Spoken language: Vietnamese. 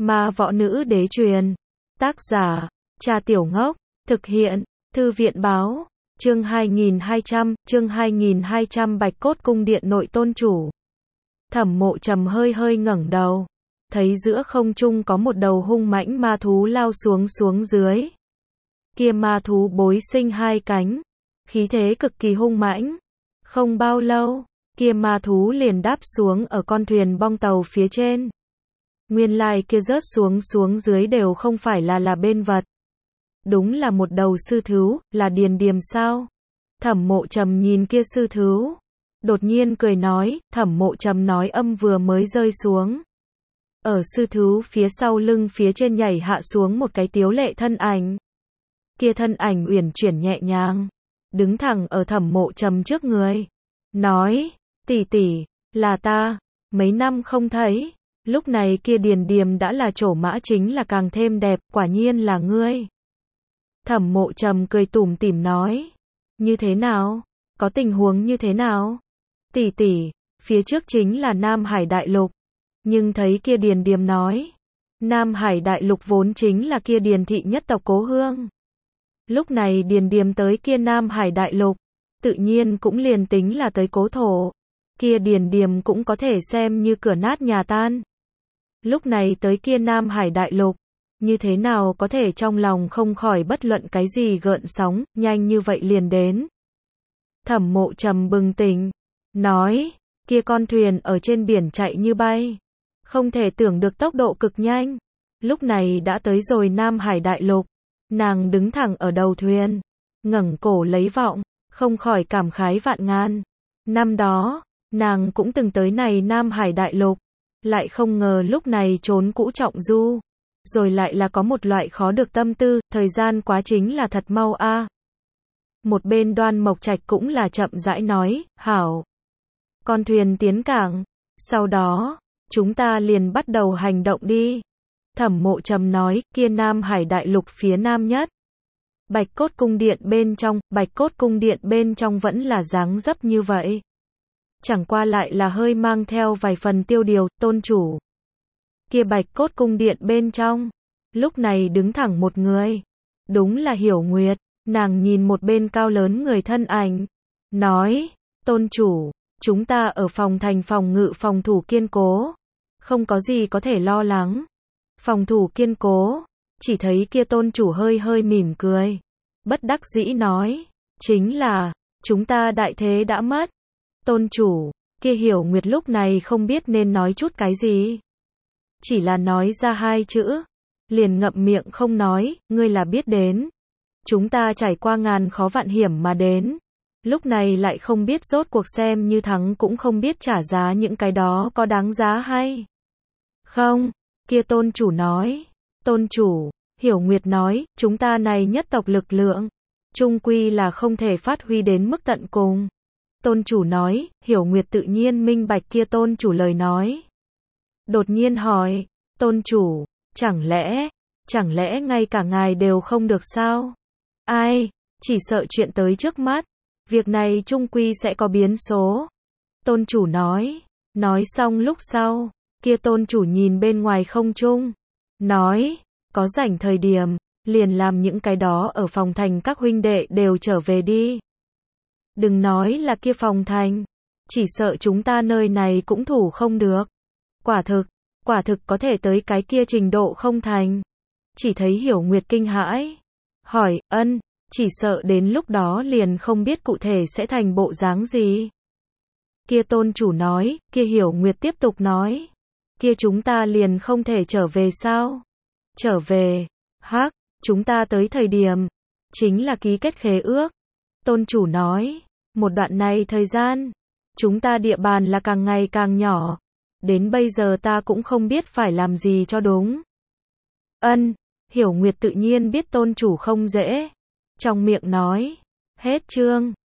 Ma Võ Nữ Đế truyền. Tác giả, Cha Tiểu Ngốc. Thực hiện, Thư viện Báo. Chương 2200, Bạch Cốt Cung Điện nội tôn chủ. Thẩm Mộ Trầm hơi hơi ngẩng đầu, thấy giữa không trung có một đầu hung mãnh ma thú lao xuống dưới. Kia ma thú bối sinh hai cánh, khí thế cực kỳ hung mãnh. Không bao lâu, kia ma thú liền đáp xuống ở con thuyền bong tàu phía trên. Nguyên lai kia rớt xuống dưới đều không phải là bên vật. Đúng là một đầu sư thú, là Điền Điềm sao? Thẩm Mộ Trầm nhìn kia sư thú, đột nhiên cười nói. Thẩm Mộ Trầm nói âm vừa mới rơi xuống, ở sư thú phía sau lưng phía trên nhảy hạ xuống một cái tiếu lệ thân ảnh. Kia thân ảnh uyển chuyển nhẹ nhàng, đứng thẳng ở Thẩm Mộ Trầm trước người, nói: tỷ tỷ, là ta, mấy năm không thấy. Lúc này kia Điền Điềm đã là trổ mã, chính là càng thêm đẹp, quả nhiên là ngươi. Thẩm Mộ Trầm cười tủm tỉm nói: như thế nào? Có tình huống như thế nào? Tỷ tỷ, phía trước chính là Nam Hải Đại Lục. Nhưng thấy kia Điền Điềm nói, Nam Hải Đại Lục vốn chính là kia Điền thị nhất tộc cố hương. Lúc này Điền Điềm tới kia Nam Hải Đại Lục, tự nhiên cũng liền tính là tới cố thổ. Kia Điền Điềm cũng có thể xem như cửa nát nhà tan. Lúc này tới kia Nam Hải Đại Lục, như thế nào có thể trong lòng không khỏi bất luận cái gì gợn sóng, nhanh như vậy liền đến. Thẩm Mộ Trầm bừng tỉnh, nói: kia con thuyền ở trên biển chạy như bay, không thể tưởng được tốc độ cực nhanh. Lúc này đã tới rồi Nam Hải Đại Lục. Nàng đứng thẳng ở đầu thuyền, ngẩng cổ lấy vọng, không khỏi cảm khái vạn ngàn. Năm đó, nàng cũng từng tới này Nam Hải Đại Lục, lại không ngờ lúc này trốn cũ trọng du, rồi lại là có một loại khó được tâm tư, thời gian quá chính là thật mau a. Một bên Đoan Mộc Trạch cũng là chậm rãi nói: hảo, con thuyền tiến cảng, sau đó, chúng ta liền bắt đầu hành động đi. Thẩm Mộ Trầm nói: kia Nam Hải Đại Lục phía nam nhất, Bạch Cốt Cung Điện bên trong, Bạch Cốt Cung Điện bên trong vẫn là dáng dấp như vậy. Chẳng qua lại là hơi mang theo vài phần tiêu điều, tôn chủ. Kia Bạch Cốt Cung Điện bên trong, lúc này đứng thẳng một người. Đúng là Hiểu Nguyệt. Nàng nhìn một bên cao lớn người thân ảnh, nói: tôn chủ, chúng ta ở phòng thành phòng ngự phòng thủ kiên cố, không có gì có thể lo lắng. Phòng thủ kiên cố, chỉ thấy kia tôn chủ hơi hơi mỉm cười, bất đắc dĩ nói: chính là, chúng ta đại thế đã mất. Tôn chủ, kia Hiểu Nguyệt lúc này không biết nên nói chút cái gì. Chỉ là nói ra hai chữ, liền ngậm miệng không nói. Ngươi là biết đến, chúng ta trải qua ngàn khó vạn hiểm mà đến, lúc này lại không biết rốt cuộc xem như thắng cũng không biết trả giá những cái đó có đáng giá hay không. Kia tôn chủ nói: tôn chủ, Hiểu Nguyệt nói, chúng ta này nhất tộc lực lượng, chung quy là không thể phát huy đến mức tận cùng. Tôn chủ nói. Hiểu Nguyệt tự nhiên minh bạch kia tôn chủ lời nói. Đột nhiên hỏi: tôn chủ, chẳng lẽ ngay cả ngài đều không được sao? Ai, chỉ sợ chuyện tới trước mắt, việc này chung quy sẽ có biến số. Tôn chủ nói. Nói xong lúc sau, kia tôn chủ nhìn bên ngoài không trung, nói: có rảnh thời điểm, liền làm những cái đó ở phòng thành các huynh đệ đều trở về đi. Đừng nói là kia phòng thành, chỉ sợ chúng ta nơi này cũng thủ không được. Quả thực có thể tới cái kia trình độ không thành. Chỉ thấy Hiểu Nguyệt kinh hãi, hỏi: ân, chỉ sợ đến lúc đó liền không biết cụ thể sẽ thành bộ dáng gì. Kia tôn chủ nói. Kia Hiểu Nguyệt tiếp tục nói: kia chúng ta liền không thể trở về sao? Trở về? Hắc, chúng ta tới thời điểm, chính là ký kết khế ước. Tôn chủ nói: một đoạn này thời gian, chúng ta địa bàn là càng ngày càng nhỏ. Đến bây giờ ta cũng không biết phải làm gì cho đúng. Ân, Hiểu Nguyệt tự nhiên biết tôn chủ không dễ. Trong miệng nói. Hết chương.